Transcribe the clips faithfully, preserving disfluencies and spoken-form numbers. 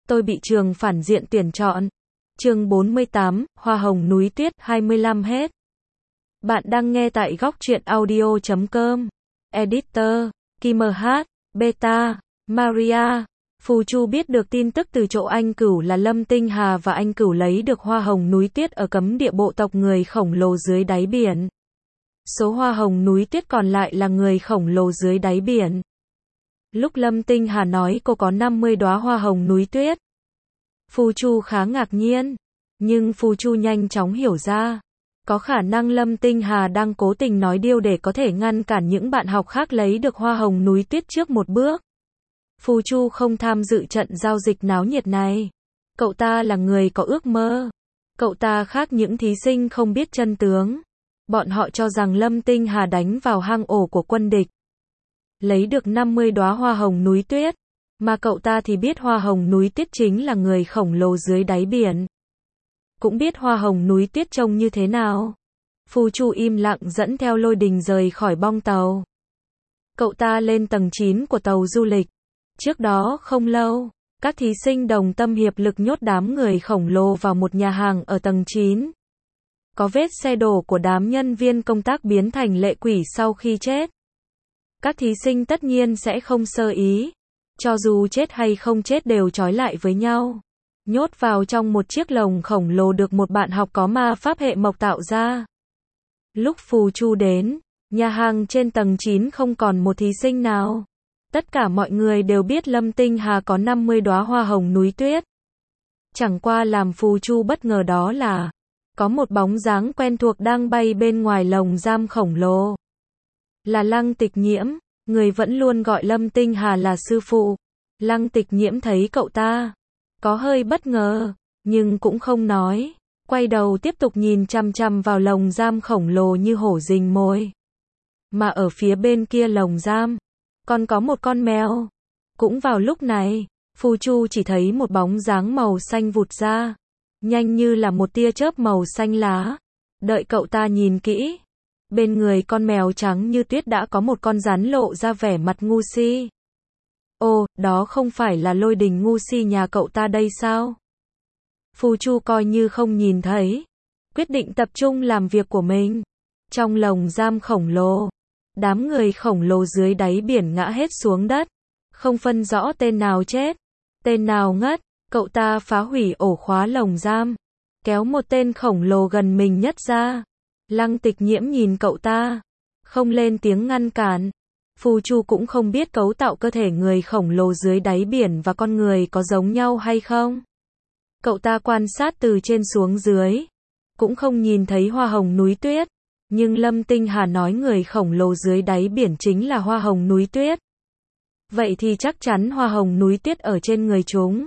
tôi bị trường phản diện tuyển chọn. Chương bốn mươi tám, Hoa hồng núi tuyết, hai mươi lăm hết. Bạn đang nghe tại góc truyện audio chấm com. Editor, Kim hát, Beta, Maria. Phù Chu biết được tin tức từ chỗ anh Cửu là Lâm Tinh Hà và anh Cửu lấy được hoa hồng núi tuyết ở cấm địa bộ tộc người khổng lồ dưới đáy biển. Số hoa hồng núi tuyết còn lại là người khổng lồ dưới đáy biển. Lúc Lâm Tinh Hà nói cô có năm mươi đóa hoa hồng núi tuyết, Phù Chu khá ngạc nhiên, nhưng Phù Chu nhanh chóng hiểu ra, có khả năng Lâm Tinh Hà đang cố tình nói điều để có thể ngăn cản những bạn học khác lấy được hoa hồng núi tuyết trước một bước. Phù Chu không tham dự trận giao dịch náo nhiệt này. Cậu ta là người có ước mơ. Cậu ta khác những thí sinh không biết chân tướng. Bọn họ cho rằng Lâm Tinh Hà đánh vào hang ổ của quân địch, lấy được năm mươi đóa hoa hồng núi tuyết, mà cậu ta thì biết hoa hồng núi tuyết chính là người khổng lồ dưới đáy biển. Cũng biết hoa hồng núi tuyết trông như thế nào. Phù Chu im lặng dẫn theo Lôi Đình rời khỏi bong tàu. Cậu ta lên tầng chín của tàu du lịch. Trước đó không lâu, các thí sinh đồng tâm hiệp lực nhốt đám người khổng lồ vào một nhà hàng ở tầng chín. Có vết xe đổ của đám nhân viên công tác biến thành lệ quỷ sau khi chết. Các thí sinh tất nhiên sẽ không sơ ý. Cho dù chết hay không chết đều trói lại với nhau. Nhốt vào trong một chiếc lồng khổng lồ được một bạn học có ma pháp hệ mộc tạo ra. Lúc Phù Chu đến, nhà hàng trên tầng chín không còn một thí sinh nào. Tất cả mọi người đều biết Lâm Tinh Hà có năm mươi đóa hoa hồng núi tuyết. Chẳng qua làm Phù Chu bất ngờ đó là, có một bóng dáng quen thuộc đang bay bên ngoài lồng giam khổng lồ. Là Lăng Tịch Nhiễm, người vẫn luôn gọi Lâm Tinh Hà là sư phụ. Lăng Tịch Nhiễm thấy cậu ta, có hơi bất ngờ, nhưng cũng không nói. Quay đầu tiếp tục nhìn chằm chằm vào lồng giam khổng lồ như hổ rình mồi. Mà ở phía bên kia lồng giam, còn có một con mèo. Cũng vào lúc này, Phù Chu chỉ thấy một bóng dáng màu xanh vụt ra, nhanh như là một tia chớp màu xanh lá. Đợi cậu ta nhìn kỹ, bên người con mèo trắng như tuyết đã có một con rắn lộ ra vẻ mặt ngu si. Ồ, đó không phải là Lôi Đình ngu si nhà cậu ta đây sao? Phù Chu coi như không nhìn thấy, quyết định tập trung làm việc của mình. Trong lồng giam khổng lồ, đám người khổng lồ dưới đáy biển ngã hết xuống đất, không phân rõ tên nào chết, tên nào ngất. Cậu ta phá hủy ổ khóa lồng giam, kéo một tên khổng lồ gần mình nhất ra. Lăng Tịch Nhiễm nhìn cậu ta, không lên tiếng ngăn cản. Phù Chu cũng không biết cấu tạo cơ thể người khổng lồ dưới đáy biển và con người có giống nhau hay không. Cậu ta quan sát từ trên xuống dưới, cũng không nhìn thấy hoa hồng núi tuyết. Nhưng Lâm Tinh Hà nói người khổng lồ dưới đáy biển chính là hoa hồng núi tuyết. Vậy thì chắc chắn hoa hồng núi tuyết ở trên người chúng.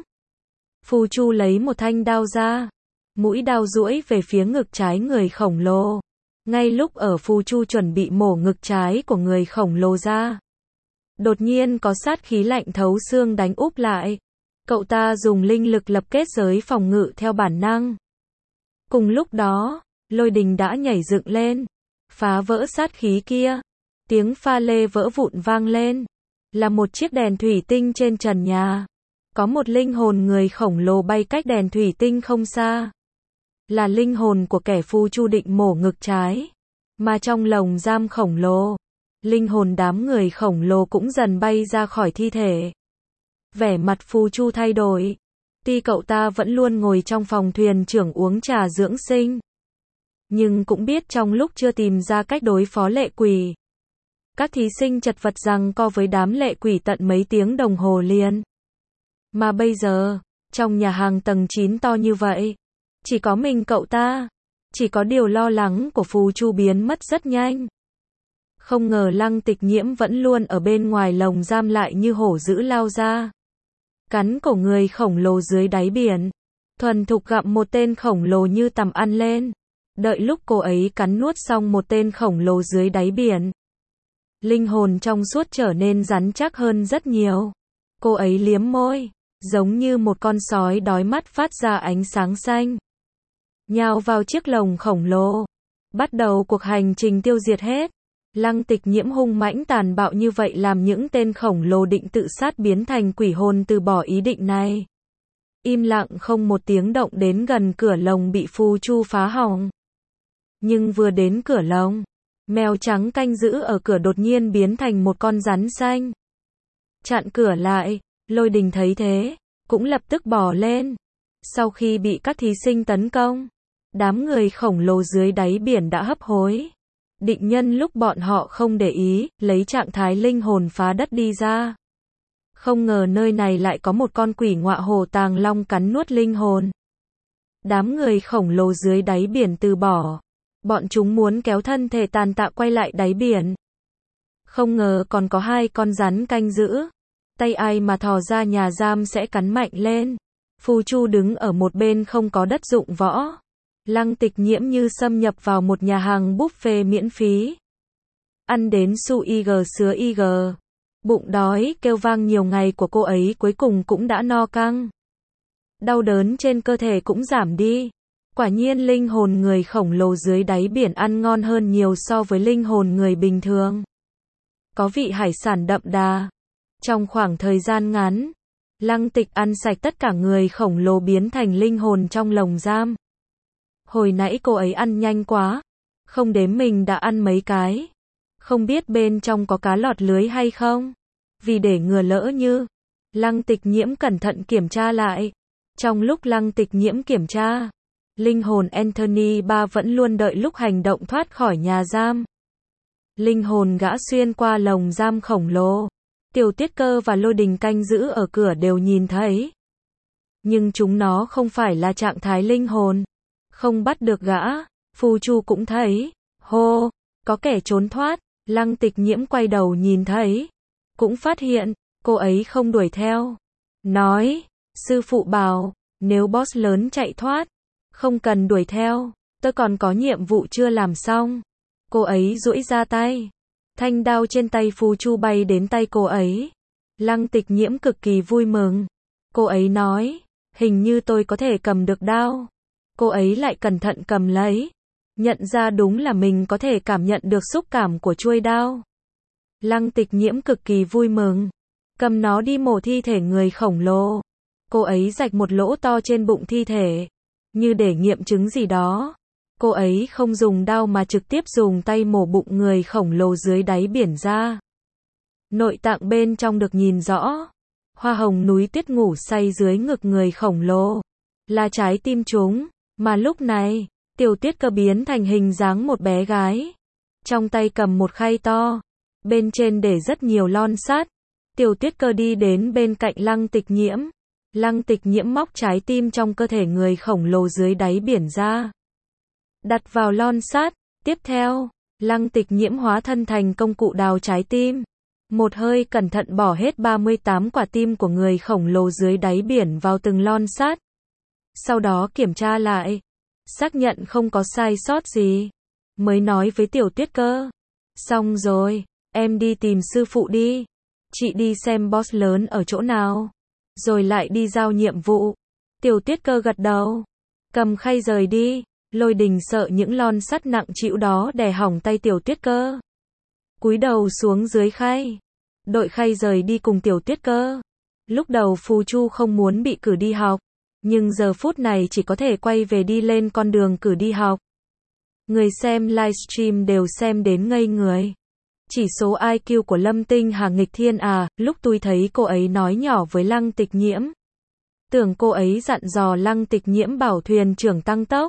Phù Chu lấy một thanh đao ra, mũi đao duỗi về phía ngực trái người khổng lồ. Ngay lúc ở Phù Chu chuẩn bị mổ ngực trái của người khổng lồ ra, đột nhiên có sát khí lạnh thấu xương đánh úp lại. Cậu ta dùng linh lực lập kết giới phòng ngự theo bản năng. Cùng lúc đó, Lôi Đình đã nhảy dựng lên, phá vỡ sát khí kia. Tiếng pha lê vỡ vụn vang lên, là một chiếc đèn thủy tinh trên trần nhà. Có một linh hồn người khổng lồ bay cách đèn thủy tinh không xa. Là linh hồn của kẻ Phù Chu định mổ ngực trái. Mà trong lồng giam khổng lồ, linh hồn đám người khổng lồ cũng dần bay ra khỏi thi thể. Vẻ mặt Phù Chu thay đổi. Tuy cậu ta vẫn luôn ngồi trong phòng thuyền trưởng uống trà dưỡng sinh, nhưng cũng biết trong lúc chưa tìm ra cách đối phó lệ quỷ, các thí sinh chật vật giằng co với đám lệ quỷ tận mấy tiếng đồng hồ liền. Mà bây giờ, trong nhà hàng tầng chín to như vậy, chỉ có mình cậu ta. Chỉ có điều lo lắng của Phù Chu biến mất rất nhanh. Không ngờ Lăng Tịch Nhiễm vẫn luôn ở bên ngoài lồng giam lại như hổ dữ lao ra, cắn cổ người khổng lồ dưới đáy biển, thuần thục gặm một tên khổng lồ như tằm ăn lên. Đợi lúc cô ấy cắn nuốt xong một tên khổng lồ dưới đáy biển, linh hồn trong suốt trở nên rắn chắc hơn rất nhiều. Cô ấy liếm môi, giống như một con sói đói mắt phát ra ánh sáng xanh, nhào vào chiếc lồng khổng lồ, bắt đầu cuộc hành trình tiêu diệt hết. Lăng Tịch Nhiễm hung mãnh tàn bạo như vậy làm những tên khổng lồ định tự sát biến thành quỷ hồn từ bỏ ý định này. im lặng không một tiếng động đến gần cửa lồng bị Phù Chu phá hỏng. Nhưng vừa đến cửa lồng, mèo trắng canh giữ ở cửa đột nhiên biến thành một con rắn xanh. Chặn cửa lại, Lôi Đình thấy thế, cũng lập tức bỏ lên. Sau khi bị các thí sinh tấn công, đám người khổng lồ dưới đáy biển đã hấp hối. Định nhân lúc bọn họ không để ý, lấy trạng thái linh hồn phá đất đi ra. Không ngờ nơi này lại có một con quỷ ngọa hổ tàng long cắn nuốt linh hồn. Đám người khổng lồ dưới đáy biển từ bỏ. Bọn chúng muốn kéo thân thể tàn tạ quay lại đáy biển. Không ngờ còn có hai con rắn canh giữ. Tay ai mà thò ra nhà giam sẽ cắn mạnh lên. Phù Chu đứng ở một bên không có đất dụng võ. Lăng Tịch Nhiễm như xâm nhập vào một nhà hàng buffet miễn phí. Ăn đến su ig sứa ig. Bụng đói kêu vang nhiều ngày của cô ấy cuối cùng cũng đã no căng. Đau đớn trên cơ thể cũng giảm đi. Quả nhiên linh hồn người khổng lồ dưới đáy biển ăn ngon hơn nhiều so với linh hồn người bình thường. Có vị hải sản đậm đà. Trong khoảng thời gian ngắn, Lăng Tịch ăn sạch tất cả người khổng lồ biến thành linh hồn trong lồng giam. Hồi nãy cô ấy ăn nhanh quá, không đếm mình đã ăn mấy cái. Không biết bên trong có cá lọt lưới hay không. Vì để ngừa lỡ như, Lăng Tịch Nhiễm cẩn thận kiểm tra lại. Trong lúc Lăng Tịch Nhiễm kiểm tra, linh hồn Anthony ba vẫn luôn đợi lúc hành động thoát khỏi nhà giam. Linh hồn gã xuyên qua lồng giam khổng lồ. Tiểu Tiết Cơ và Lôi Đình canh giữ ở cửa đều nhìn thấy. Nhưng chúng nó không phải là trạng thái linh hồn. Không bắt được gã. Phù Chu cũng thấy. Hô, có kẻ trốn thoát. Lăng Tịch Nhiễm quay đầu nhìn thấy. Cũng phát hiện, cô ấy không đuổi theo. Nói, sư phụ bảo, nếu boss lớn chạy thoát, không cần đuổi theo, tôi còn có nhiệm vụ chưa làm xong. Cô ấy duỗi ra tay. Thanh đao trên tay Phù Chu bay đến tay cô ấy. Lăng Tịch Nhiễm cực kỳ vui mừng. Cô ấy nói, hình như tôi có thể cầm được đao. Cô ấy lại cẩn thận cầm lấy. Nhận ra đúng là mình có thể cảm nhận được xúc cảm của chuôi đao. Lăng Tịch Nhiễm cực kỳ vui mừng. Cầm nó đi mổ thi thể người khổng lồ. Cô ấy rạch một lỗ to trên bụng thi thể. Như để nghiệm chứng gì đó. Cô ấy không dùng đao mà trực tiếp dùng tay mổ bụng người khổng lồ dưới đáy biển ra. Nội tạng bên trong được nhìn rõ. Hoa hồng núi tuyết ngủ say dưới ngực người khổng lồ. Là trái tim chúng. Mà lúc này, Tiểu Tiết Cơ biến thành hình dáng một bé gái. Trong tay cầm một khay to. Bên trên để rất nhiều lon sắt. Tiểu Tiết Cơ đi đến bên cạnh Lăng Tịch Nhiễm. Lăng Tịch Nhiễm móc trái tim trong cơ thể người khổng lồ dưới đáy biển ra. Đặt vào lon sắt. Tiếp theo, Lăng Tịch Nhiễm hóa thân thành công cụ đào trái tim. Một hơi cẩn thận bỏ hết ba mươi tám quả tim của người khổng lồ dưới đáy biển vào từng lon sắt. Sau đó kiểm tra lại. Xác nhận không có sai sót gì. Mới nói với Tiểu Tiết Cơ. Xong rồi, em đi tìm sư phụ đi. Chị đi xem boss lớn ở chỗ nào. Rồi lại đi giao nhiệm vụ. Tiểu Tiết Cơ gật đầu. Cầm khay rời đi. Lôi Đình sợ những lon sắt nặng trĩu đó đè hỏng tay Tiểu Tiết Cơ. Cúi đầu xuống dưới khay. Đội khay rời đi cùng Tiểu Tiết Cơ. Lúc đầu Phù Chu không muốn bị cử đi học. Nhưng giờ phút này chỉ có thể quay về đi lên con đường cử đi học. Người xem livestream đều xem đến ngây người. Chỉ số i kiu của Lâm Tinh Hà nghịch thiên à, lúc tôi thấy cô ấy nói nhỏ với Lăng Tịch Nhiễm. Tưởng cô ấy dặn dò Lăng Tịch Nhiễm bảo thuyền trưởng tăng tốc.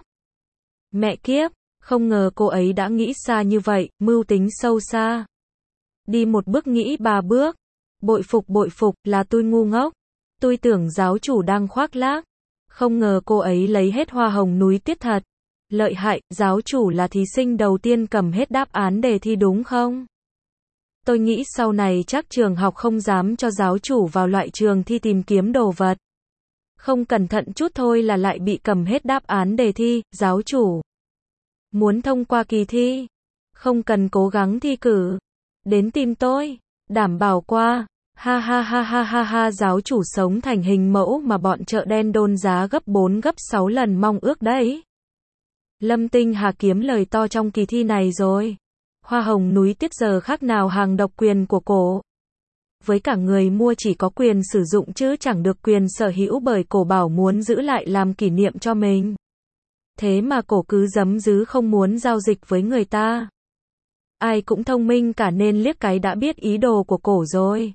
Mẹ kiếp, không ngờ cô ấy đã nghĩ xa như vậy, mưu tính sâu xa. Đi một bước nghĩ ba bước. Bội phục bội phục là tôi ngu ngốc. Tôi tưởng giáo chủ đang khoác lác. Không ngờ cô ấy lấy hết hoa hồng núi tuyết thật. Lợi hại, giáo chủ là thí sinh đầu tiên cầm hết đáp án đề thi đúng không? Tôi nghĩ sau này chắc trường học không dám cho giáo chủ vào loại trường thi tìm kiếm đồ vật. Không cẩn thận chút thôi là lại bị cầm hết đáp án đề thi, giáo chủ. Muốn thông qua kỳ thi, không cần cố gắng thi cử. Đến tìm tôi, đảm bảo qua. Ha ha ha ha ha ha, giáo chủ sống thành hình mẫu mà bọn chợ đen đôn giá gấp bốn gấp sáu lần mong ước đấy. Lâm Tinh Hà kiếm lời to trong kỳ thi này rồi. Hoa hồng núi tuyết giờ khác nào hàng độc quyền của cổ. với cả người mua chỉ có quyền sử dụng chứ chẳng được quyền sở hữu bởi cổ bảo muốn giữ lại làm kỷ niệm cho mình. Thế mà cổ cứ giấm dứ không muốn giao dịch với người ta. Ai cũng thông minh cả nên liếc cái đã biết ý đồ của cổ rồi.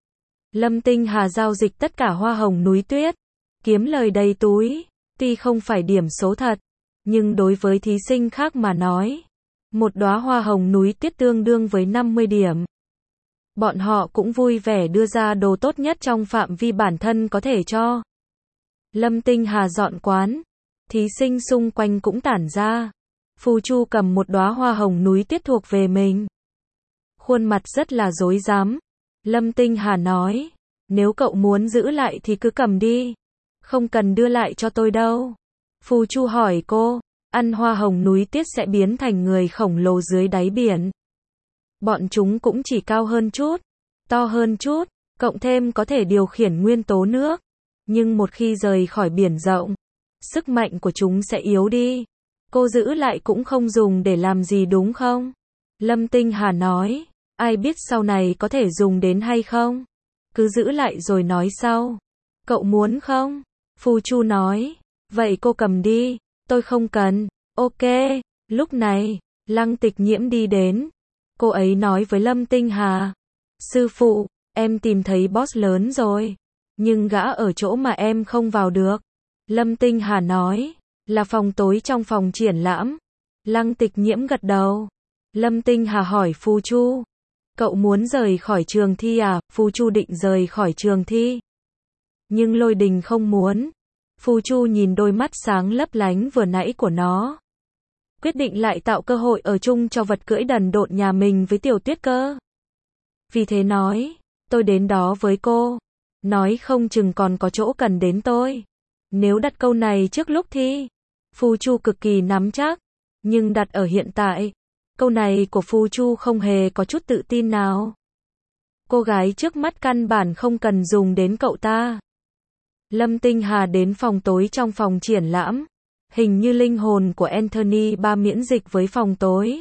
Lâm Tinh Hà giao dịch tất cả hoa hồng núi tuyết, kiếm lời đầy túi, tuy không phải điểm số thật, nhưng đối với thí sinh khác mà nói, một đóa hoa hồng núi tuyết tương đương với năm mươi điểm. Bọn họ cũng vui vẻ đưa ra đồ tốt nhất trong phạm vi bản thân có thể cho. Lâm Tinh Hà dọn quán, thí sinh xung quanh cũng tản ra. Phù Chu cầm một đóa hoa hồng núi tuyết thuộc về mình. Khuôn mặt rất là dối dám. Lâm Tinh Hà nói, nếu cậu muốn giữ lại thì cứ cầm đi. Không cần đưa lại cho tôi đâu. Phù Chu hỏi cô, ăn hoa hồng núi tuyết sẽ biến thành người khổng lồ dưới đáy biển. Bọn chúng cũng chỉ cao hơn chút, to hơn chút, cộng thêm có thể điều khiển nguyên tố nước. Nhưng một khi rời khỏi biển rộng, sức mạnh của chúng sẽ yếu đi. Cô giữ lại cũng không dùng để làm gì đúng không? Lâm Tinh Hà nói, ai biết sau này có thể dùng đến hay không? Cứ giữ lại rồi nói sau. Cậu muốn không? Phù Chu nói, vậy cô cầm đi, tôi không cần. Ok, lúc này, Lăng Tịch Nhiễm đi đến. Cô ấy nói với Lâm Tinh Hà, sư phụ, em tìm thấy boss lớn rồi, nhưng gã ở chỗ mà em không vào được. Lâm Tinh Hà nói, là phòng tối trong phòng triển lãm. Lăng Tịch Nhiễm gật đầu. Lâm Tinh Hà hỏi Phù Chu, cậu muốn rời khỏi trường thi à? Phù Chu định rời khỏi trường thi, nhưng Lôi Đình không muốn. Phù Chu nhìn đôi mắt sáng lấp lánh vừa nãy của nó, quyết định lại tạo cơ hội ở chung cho vật cưỡi đần độn nhà mình với Tiểu Tuyết cơ. Vì thế nói, tôi đến đó với cô, nói không chừng còn có chỗ cần đến tôi. Nếu đặt câu này trước lúc thi, Phù Chu cực kỳ nắm chắc, nhưng đặt ở hiện tại, câu này của Phù Chu không hề có chút tự tin nào. Cô gái trước mắt căn bản không cần dùng đến cậu ta. Lâm Tinh Hà đến phòng tối trong phòng triển lãm. Hình như linh hồn của Anthony ba miễn dịch với phòng tối.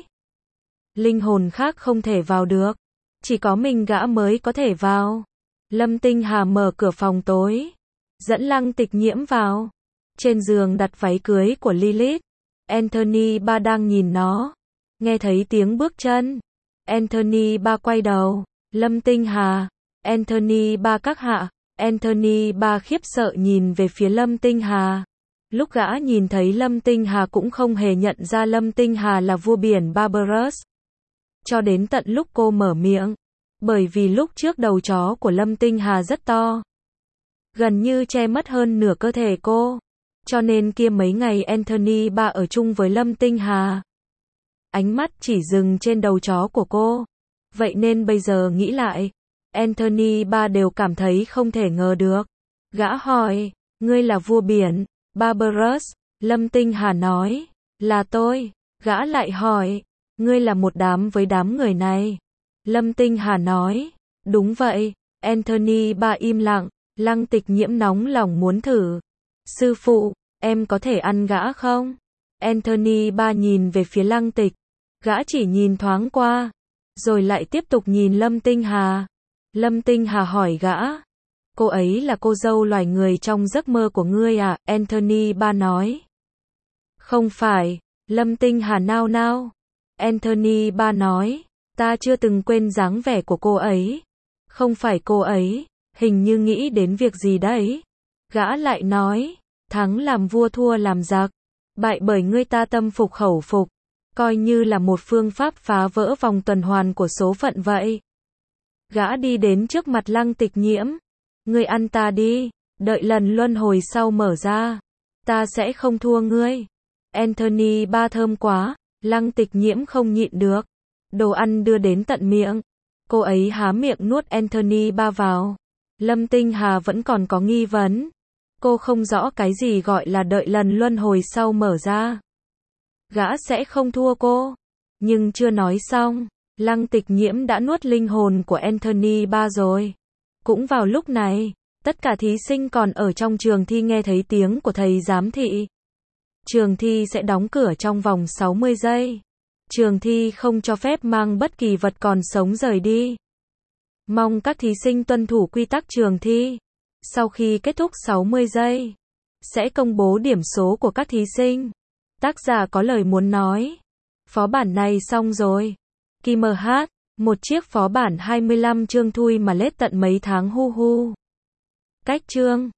Linh hồn khác không thể vào được. Chỉ có mình gã mới có thể vào. Lâm Tinh Hà mở cửa phòng tối, dẫn Lăng Tịch Nhiễm vào. Trên giường đặt váy cưới của Lilith. Anthony ba đang nhìn nó. Nghe thấy tiếng bước chân, Anthony ba quay đầu. Lâm Tinh Hà, Anthony ba các hạ. Anthony ba khiếp sợ nhìn về phía Lâm Tinh Hà. Lúc gã nhìn thấy Lâm Tinh Hà cũng không hề nhận ra Lâm Tinh Hà là vua biển Barbaros. Cho đến tận lúc cô mở miệng. Bởi vì lúc trước đầu chó của Lâm Tinh Hà rất to, gần như che mất hơn nửa cơ thể cô. Cho nên kia mấy ngày Anthony ba ở chung với Lâm Tinh Hà, ánh mắt chỉ dừng trên đầu chó của cô. Vậy nên bây giờ nghĩ lại, Anthony ba đều cảm thấy không thể ngờ được. Gã hỏi, ngươi là vua biển Barbaros? Lâm Tinh Hà nói, là tôi. Gã lại hỏi, ngươi là một đám với đám người này? Lâm Tinh Hà nói, đúng vậy. Anthony ba im lặng. Lăng Tịch Nhiễm nóng lòng muốn thử. Sư phụ, em có thể ăn gã không? Anthony ba nhìn về phía Lăng Tịch. Gã chỉ nhìn thoáng qua, rồi lại tiếp tục nhìn Lâm Tinh Hà. Lâm Tinh Hà hỏi gã, cô ấy là cô dâu loài người trong giấc mơ của ngươi à? Anthony ba nói, không phải. Lâm Tinh Hà nao nao. Anthony ba nói, ta chưa từng quên dáng vẻ của cô ấy. Không phải cô ấy, hình như nghĩ đến việc gì đấy. Gã lại nói, thắng làm vua thua làm giặc, bại bởi ngươi ta tâm phục khẩu phục, coi như là một phương pháp phá vỡ vòng tuần hoàn của số phận vậy. Gã đi đến trước mặt Lăng Tịch Nhiễm. Ngươi ăn ta đi, đợi lần luân hồi sau mở ra, ta sẽ không thua ngươi. Anthony ba thơm quá. Lăng Tịch Nhiễm không nhịn được. Đồ ăn đưa đến tận miệng. Cô ấy há miệng nuốt Anthony ba vào. Lâm Tinh Hà vẫn còn có nghi vấn. Cô không rõ cái gì gọi là đợi lần luân hồi sau mở ra. Gã sẽ không thua cô. Nhưng chưa nói xong, Lăng Tịch Nhiễm đã nuốt linh hồn của Anthony ba rồi. Cũng vào lúc này, tất cả thí sinh còn ở trong trường thi nghe thấy tiếng của thầy giám thị. Trường thi sẽ đóng cửa trong vòng sáu mươi giây. Trường thi không cho phép mang bất kỳ vật còn sống rời đi. Mong các thí sinh tuân thủ quy tắc trường thi. Sau khi kết thúc sáu mươi giây, sẽ công bố điểm số của các thí sinh. Tác giả có lời muốn nói. Phó bản này xong rồi. Kim hát, một chiếc phó bản hai mươi lăm chương thui mà lết tận mấy tháng hu hu. Cách chương